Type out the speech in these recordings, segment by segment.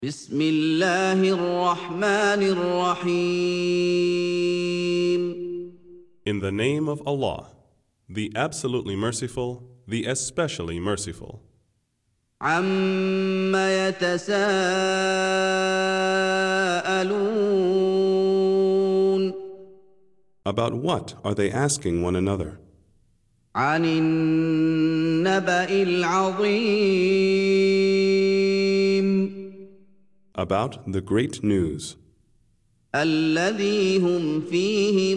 بسم الله الرحمن الرحيم. In the name of Allah, the absolutely merciful, the especially merciful. عَمَّ يَتَسَاءَلُونَ About what are they asking one another? عَنِ النَّبَإِ الْعَظِيمِ About the great news, الَّذِي هُمْ فِيهِ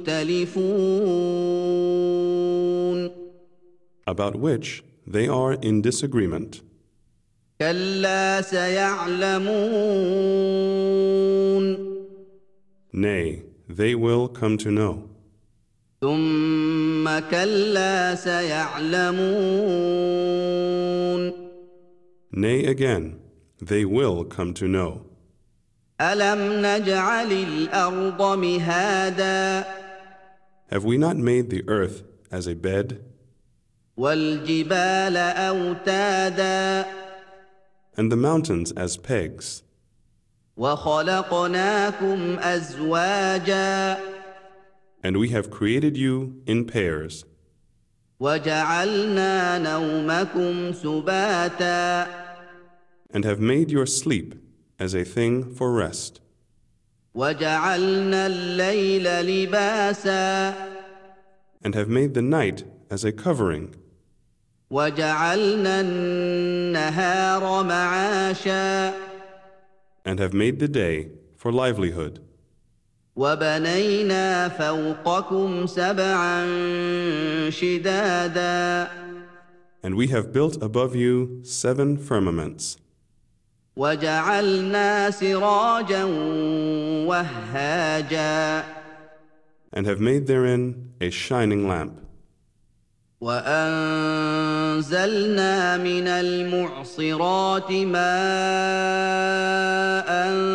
مُخْتَلِفُونَ about which they are in disagreement. كَلَّا سَيَعْلَمُونَ Nay, they will come to know. ثُمَّ كَلَّا سَيَعْلَمُونَ Nay again, they will come to know. أَلَمْ نَجْعَلِ الْأَرْضَ مِهَادًا Have we not made the earth as a bed, وَالْجِبَالَ أَوْتَادًا and the mountains as pegs, وَخَلَقْنَاكُمْ أَزْوَاجًا and we have created you in pairs, وَجَعَلْنَا نَوْمَكُمْ سُبَاتًا and have made your sleep as a thing for rest, وَجَعَلْنَا اللَّيْلَ لِبَاسًا and have made the night as a covering, وَجَعَلْنَا النَّهَارَ مَعَاشًا and have made the day for livelihood, وَبَنَيْنَا فَوْقَكُمْ سَبْعًا شِدَادًا and we have built above you 7 firmaments, وَجَعَلْنَا سِرَاجًا وَهَّاجًا and have made therein a shining lamp, وَأَنزَلْنَا مِنَ الْمُعْصِرَاتِ مَاءً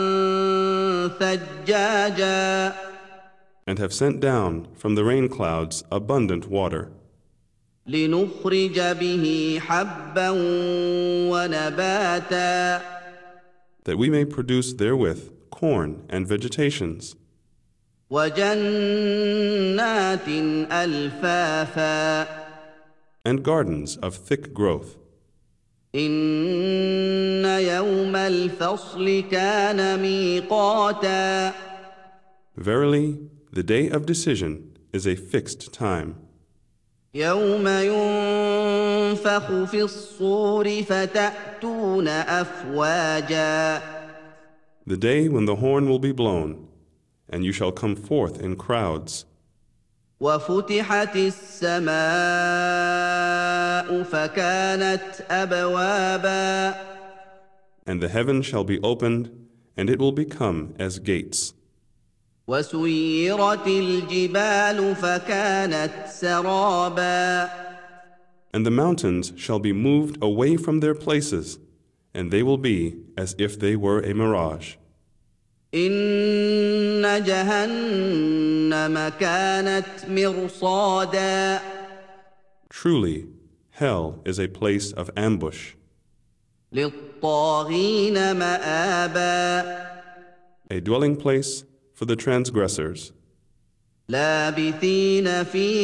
ثَجَّاجًا and have sent down from the rain clouds abundant water, لِنُخْرِجَ بِهِ حَبًّا وَنَبَاتًا that we may produce therewith corn and vegetations, وَجَنَّاتٍ أَلْفَافًا and gardens of thick growth. إِنَّ يَوْمَ الْفَصْلِ كَانَ مِيقَاتًا Verily, the day of decision is a fixed time, يَوْمَ يُنفَخُ فِي الصُّورِ فَتَأْتُونَ أَفْوَاجًا the day when the horn will be blown, and you shall come forth in crowds, وَفُتِحَتِ السَّمَاءُ فَكَانَتْ أَبْوَابًا and the heaven shall be opened, and it will become as gates, وَسُيِّرَتِ الْجِبَالُ فَكَانَتْ سَرَابًا and the mountains shall be moved away from their places, and they will be as if they were a mirage. إِنَّ جَهَنَّمَ كَانَتْ مِرْصَادًا Truly, hell is a place of ambush, لِلطَّاغِينَ مَآبًا a dwelling place for the transgressors, لَابِثِينَ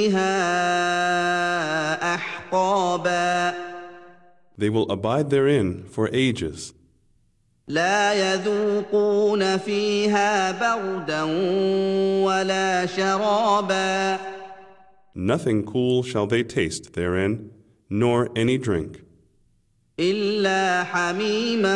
فِيهَا أَحْقَابًا they will abide therein for ages, لَا يَذُوقُونَ فِيهَا بَرْدًا وَلَا شَرَابًا nothing cool shall they taste therein, nor any drink, إِلَّا حَمِيمًا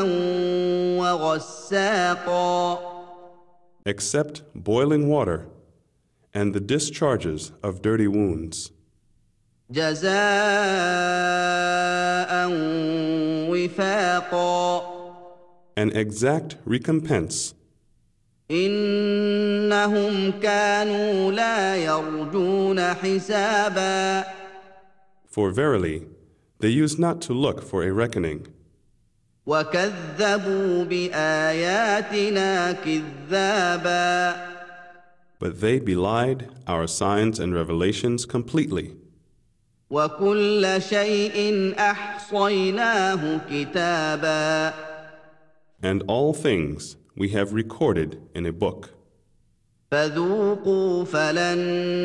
وَغَسَّاقًا except boiling water and the discharges of dirty wounds, جَزَاءً وِفَاقًا an exact recompense, إِنَّهُمْ كَانُوا لَا يَرْجُونَ حِسَابًا for verily they used not to look for a reckoning, وَكَذَّبُوا بِآيَاتِنَا كِذَّابًا but they belied our signs and revelations completely, وَكُلَّ شَيْءٍ أَحْصَيْنَاهُ كِتَابًا And all things we have recorded in a book. فذوقوا فلن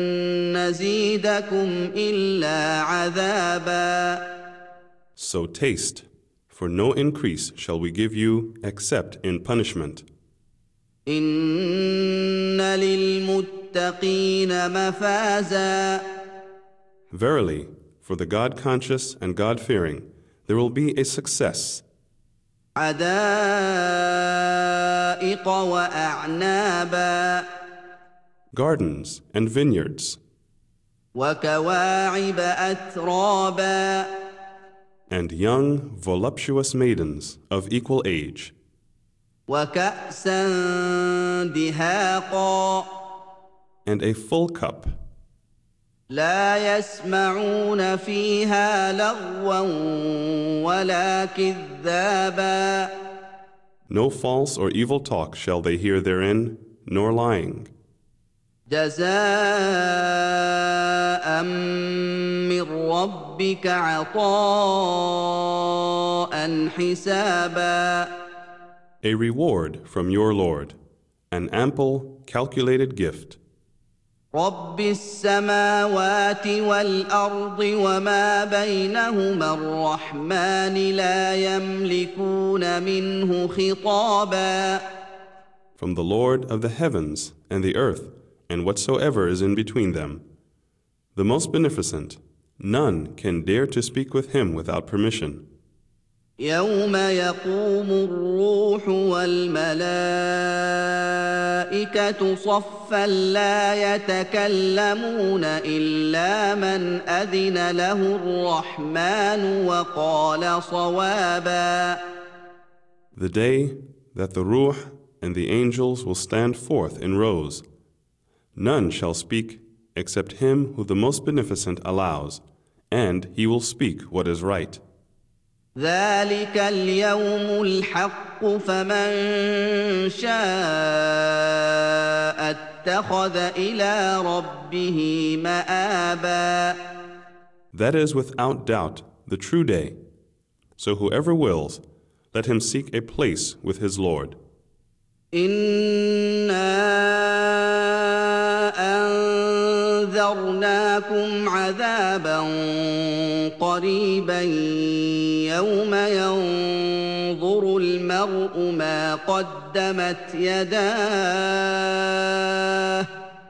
نزيدكم إلا عذابا. So taste, for no increase shall we give you except in punishment. إن للمتقين مفازا. Verily, for the God-conscious and God-fearing, there will be a success. حدائق وأعنابا. Gardens and vineyards. وكواعب أترابا. And young, voluptuous maidens of equal age. وكأسا دهاقا. And a full cup. لا يسمعون فيها لغوا ولا كذابا. No false or evil talk shall they hear therein, nor lying. جزاء من ربك عطاء حسابا. A reward from your Lord, an ample, calculated gift. رب السماوات والأرض وما بينهما الرحمن لا يملكون منه خطابا. From the Lord of the heavens and the earth, and whatsoever is in between them, the most beneficent, none can dare to speak with him without permission. يوم يقوم الروح والملائكة صفا لا يتكلمون إلا من أذن له الرحمن وقال صوابا. The day that the Ruh and the angels will stand forth in rows, none shall speak except him who the most beneficent allows, and he will speak what is right. ذلك اليوم الحق فمن شاء اتخذ إلى ربه مآبا. That is without doubt the true day. So whoever wills, let him seek a place with his Lord. إنا أنذرناكم عذابا قريبا يوم ينظر المرء ما قدمت يداه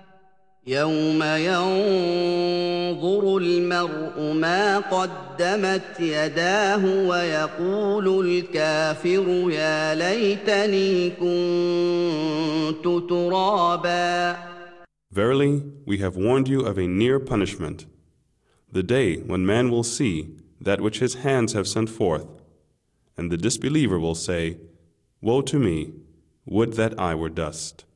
ويقول الكافر يا ليتني كنت ترابا. Verily, we have warned you of a near punishment, the day when man will see that which his hands have sent forth, and the disbeliever will say, Woe to me, would that I were dust.